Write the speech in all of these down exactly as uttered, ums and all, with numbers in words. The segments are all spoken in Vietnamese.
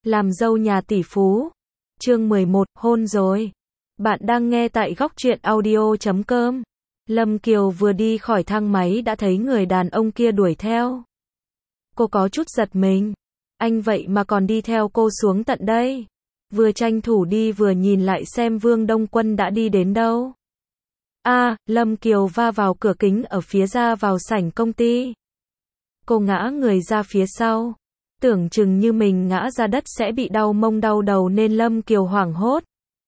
Làm dâu nhà tỷ phú. Chương mười một, hôn rồi. Bạn đang nghe tại góc truyện audio chấm com. Lâm Kiều vừa đi khỏi thang máy đã thấy người đàn ông kia đuổi theo. Cô có chút giật mình. Anh vậy mà còn đi theo cô xuống tận đây. Vừa tranh thủ đi vừa nhìn lại xem Vương Đông Quân đã đi đến đâu. A, Lâm Kiều va vào cửa kính ở phía ra vào sảnh công ty. Cô ngã người ra phía sau. Tưởng chừng như mình ngã ra đất sẽ bị đau mông đau đầu nên Lâm Kiều hoảng hốt.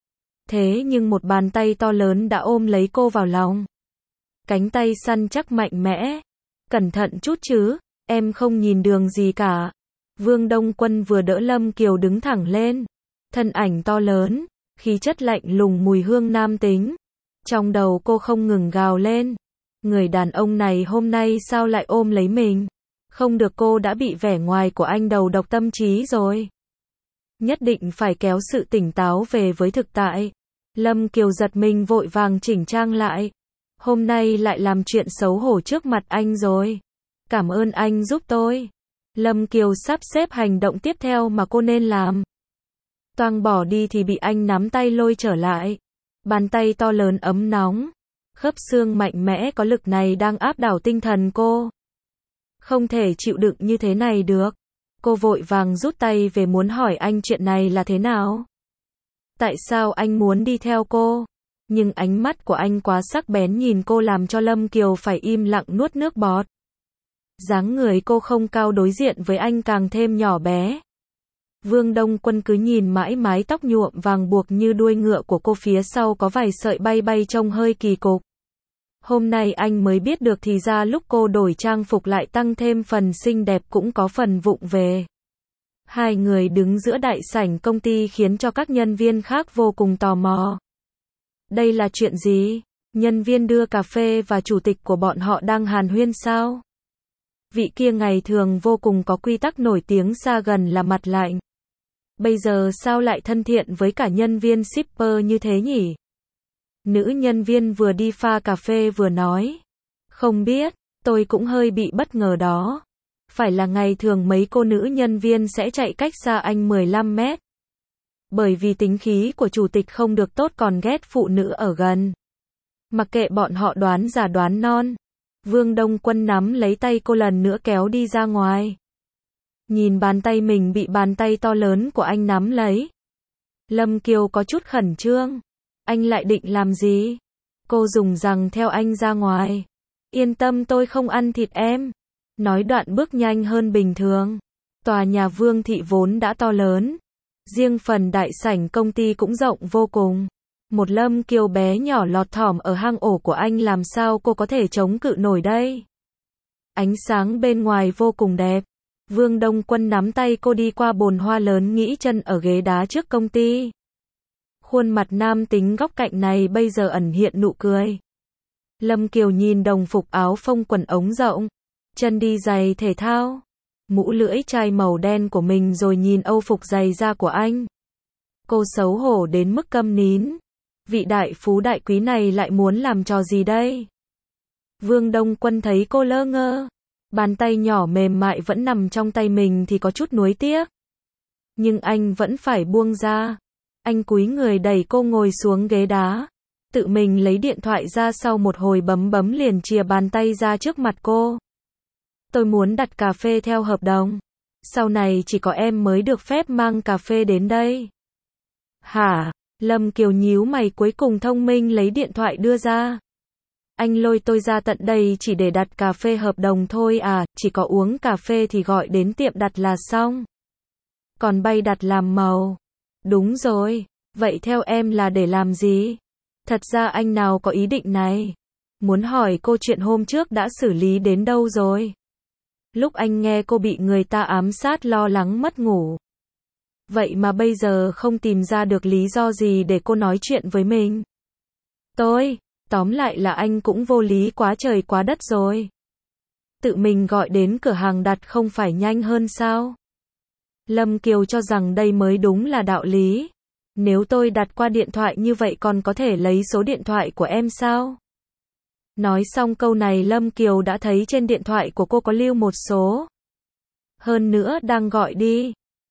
Thế nhưng một bàn tay to lớn đã ôm lấy cô vào lòng. Cánh tay săn chắc mạnh mẽ. Cẩn thận chút chứ, em không nhìn đường gì cả. Vương Đông Quân vừa đỡ Lâm Kiều đứng thẳng lên. Thân ảnh to lớn, khí chất lạnh lùng mùi hương nam tính. Trong đầu cô không ngừng gào lên. Người đàn ông này hôm nay sao lại ôm lấy mình? Không được, cô đã bị vẻ ngoài của anh đầu độc tâm trí rồi. Nhất định phải kéo sự tỉnh táo về với thực tại. Lâm Kiều giật mình vội vàng chỉnh trang lại. Hôm nay lại làm chuyện xấu hổ trước mặt anh rồi. Cảm ơn anh giúp tôi. Lâm Kiều sắp xếp hành động tiếp theo mà cô nên làm. Toang bỏ đi thì bị anh nắm tay lôi trở lại. Bàn tay to lớn ấm nóng. Khớp xương mạnh mẽ có lực này đang áp đảo tinh thần cô. Không thể chịu đựng như thế này được. Cô vội vàng rút tay về muốn hỏi anh chuyện này là thế nào. Tại sao anh muốn đi theo cô? Nhưng ánh mắt của anh quá sắc bén nhìn cô làm cho Lâm Kiều phải im lặng nuốt nước bọt. Dáng người cô không cao đối diện với anh càng thêm nhỏ bé. Vương Đông Quân cứ nhìn mãi mái tóc nhuộm vàng buộc như đuôi ngựa của cô phía sau có vài sợi bay bay trông hơi kỳ cục. Hôm nay anh mới biết được thì ra lúc cô đổi trang phục lại tăng thêm phần xinh đẹp cũng có phần vụng về. Hai người đứng giữa đại sảnh công ty khiến cho các nhân viên khác vô cùng tò mò. Đây là chuyện gì? Nhân viên đưa cà phê và chủ tịch của bọn họ đang hàn huyên sao? Vị kia ngày thường vô cùng có quy tắc nổi tiếng xa gần là mặt lạnh. Bây giờ sao lại thân thiện với cả nhân viên shipper như thế nhỉ? Nữ nhân viên vừa đi pha cà phê vừa nói. Không biết, tôi cũng hơi bị bất ngờ đó. Phải là ngày thường mấy cô nữ nhân viên sẽ chạy cách xa anh mười lăm mét. Bởi vì tính khí của chủ tịch không được tốt còn ghét phụ nữ ở gần. Mặc kệ bọn họ đoán già đoán non. Vương Đông Quân nắm lấy tay cô lần nữa kéo đi ra ngoài. Nhìn bàn tay mình bị bàn tay to lớn của anh nắm lấy. Lâm Kiều có chút khẩn trương. Anh lại định làm gì? Cô dùng rằng theo anh ra ngoài. Yên tâm, tôi không ăn thịt em. Nói đoạn bước nhanh hơn bình thường. Tòa nhà Vương thị vốn đã to lớn. Riêng phần đại sảnh công ty cũng rộng vô cùng. Một Lâm Kiều bé nhỏ lọt thỏm ở hang ổ của anh làm sao cô có thể chống cự nổi đây? Ánh sáng bên ngoài vô cùng đẹp. Vương Đông Quân nắm tay cô đi qua bồn hoa lớn nghỉ chân ở ghế đá trước công ty. Khuôn mặt nam tính góc cạnh này bây giờ ẩn hiện nụ cười. Lâm Kiều nhìn đồng phục áo phông quần ống rộng, chân đi giày thể thao, mũ lưỡi chai màu đen của mình rồi nhìn âu phục giày da của anh. Cô xấu hổ đến mức câm nín. Vị đại phú đại quý này lại muốn làm trò gì đây? Vương Đông Quân thấy cô lơ ngơ, bàn tay nhỏ mềm mại vẫn nằm trong tay mình thì có chút nuối tiếc. Nhưng anh vẫn phải buông ra. Anh cúi người đẩy cô ngồi xuống ghế đá. Tự mình lấy điện thoại ra sau một hồi bấm bấm liền chìa bàn tay ra trước mặt cô. Tôi muốn đặt cà phê theo hợp đồng. Sau này chỉ có em mới được phép mang cà phê đến đây. Hả? Lâm Kiều nhíu mày cuối cùng thông minh lấy điện thoại đưa ra. Anh lôi tôi ra tận đây chỉ để đặt cà phê hợp đồng thôi à, chỉ có uống cà phê thì gọi đến tiệm đặt là xong. Còn bay đặt làm màu. Đúng rồi, vậy theo em là để làm gì? Thật ra anh nào có ý định này. Muốn hỏi cô chuyện hôm trước đã xử lý đến đâu rồi? Lúc anh nghe cô bị người ta ám sát lo lắng mất ngủ. Vậy mà bây giờ không tìm ra được lý do gì để cô nói chuyện với mình. Tôi, tóm lại là anh cũng vô lý quá trời quá đất rồi. Tự mình gọi đến cửa hàng đặt không phải nhanh hơn sao? Lâm Kiều cho rằng đây mới đúng là đạo lý. Nếu tôi đặt qua điện thoại như vậy còn có thể lấy số điện thoại của em sao? Nói xong câu này Lâm Kiều đã thấy trên điện thoại của cô có lưu một số. Hơn nữa đang gọi đi.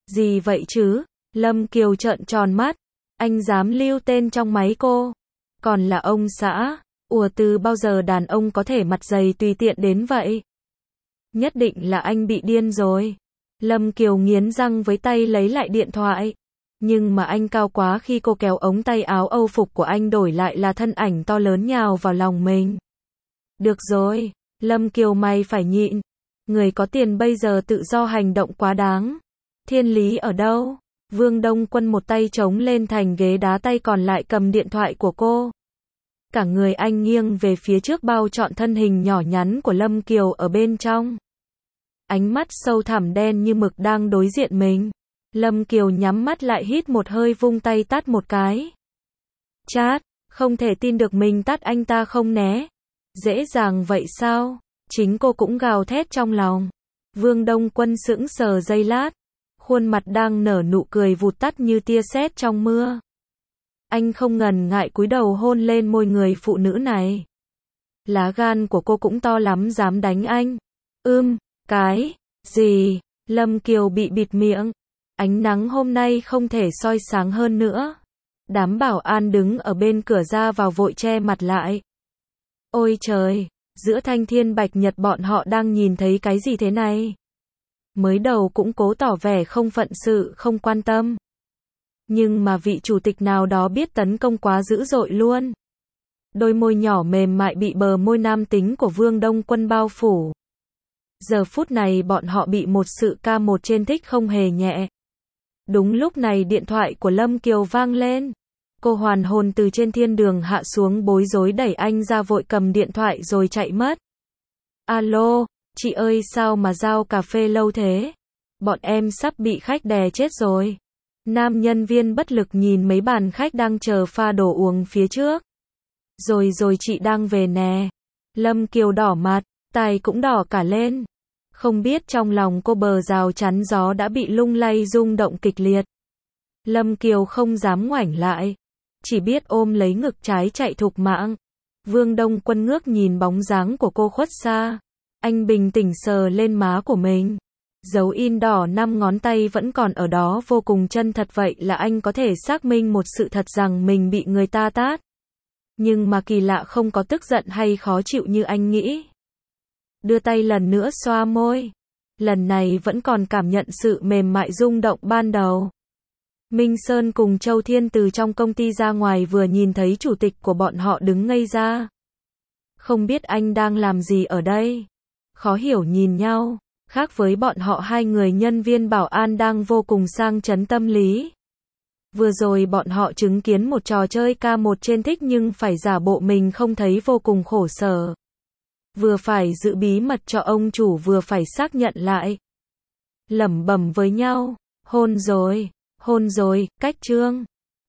Gì vậy chứ? Lâm Kiều trợn tròn mắt. Anh dám lưu tên trong máy cô? Còn là ông xã? Ủa từ bao giờ đàn ông có thể mặt dày tùy tiện đến vậy? Nhất định là anh bị điên rồi. Lâm Kiều nghiến răng với tay lấy lại điện thoại. Nhưng mà anh cao quá, khi cô kéo ống tay áo âu phục của anh đổi lại là thân ảnh to lớn nhào vào lòng mình. Được rồi, Lâm Kiều mày phải nhịn. Người có tiền bây giờ tự do hành động quá đáng. Thiên lý ở đâu? Vương Đông Quân một tay chống lên thành ghế đá, tay còn lại cầm điện thoại của cô. Cả người anh nghiêng về phía trước bao trọn thân hình nhỏ nhắn của Lâm Kiều ở bên trong. Ánh mắt sâu thẳm đen như mực đang đối diện mình. Lâm Kiều nhắm mắt lại, hít một hơi, vung tay tát một cái. Chát, không thể tin được mình tát anh ta không né. Dễ dàng vậy sao? Chính cô cũng gào thét trong lòng. Vương Đông Quân sững sờ giây lát. Khuôn mặt đang nở nụ cười vụt tắt như tia sét trong mưa. Anh không ngần ngại cúi đầu hôn lên môi người phụ nữ này. Lá gan của cô cũng to lắm, dám đánh anh. Ưm, cái gì? Lâm Kiều bị bịt miệng. Ánh nắng hôm nay không thể soi sáng hơn nữa. Đám bảo an đứng ở bên cửa ra vào vội che mặt lại. Ôi trời, giữa thanh thiên bạch nhật bọn họ đang nhìn thấy cái gì thế này? Mới đầu cũng cố tỏ vẻ không phận sự, không quan tâm. Nhưng mà vị chủ tịch nào đó biết tấn công quá dữ dội luôn. Đôi môi nhỏ mềm mại bị bờ môi nam tính của Vương Đông Quân bao phủ. Giờ phút này bọn họ bị một sự ca một trên thích không hề nhẹ. Đúng lúc này điện thoại của Lâm Kiều vang lên. Cô hoàn hồn từ trên thiên đường hạ xuống, bối rối đẩy anh ra, vội cầm điện thoại rồi chạy mất. Alo, chị ơi, sao mà giao cà phê lâu thế? Bọn em sắp bị khách đè chết rồi. Nam nhân viên bất lực nhìn mấy bàn khách đang chờ pha đồ uống phía trước. Rồi rồi, chị đang về nè. Lâm Kiều đỏ mặt, tai cũng đỏ cả lên. Không biết trong lòng cô bờ rào chắn gió đã bị lung lay rung động kịch liệt. Lâm Kiều không dám ngoảnh lại, chỉ biết ôm lấy ngực trái chạy thục mạng. Vương Đông Quân ngước nhìn bóng dáng của cô khuất xa. Anh bình tĩnh sờ lên má của mình. Dấu in đỏ năm ngón tay vẫn còn ở đó, vô cùng chân thật. Vậy là anh có thể xác minh một sự thật rằng mình bị người ta tát. Nhưng mà kỳ lạ, không có tức giận hay khó chịu như anh nghĩ. Đưa tay lần nữa xoa môi. Lần này vẫn còn cảm nhận sự mềm mại rung động ban đầu. Minh Sơn cùng Châu Thiên từ trong công ty ra ngoài, vừa nhìn thấy chủ tịch của bọn họ đứng ngây ra. Không biết anh đang làm gì ở đây. Khó hiểu nhìn nhau. Khác với bọn họ, hai người nhân viên bảo an đang vô cùng sang chấn tâm lý. Vừa rồi bọn họ chứng kiến một trò chơi ca một trên thích, nhưng phải giả bộ mình không thấy, vô cùng khổ sở. Vừa phải giữ bí mật cho ông chủ, vừa phải xác nhận lại. Lẩm bẩm với nhau, hôn rồi, hôn rồi, cách trương.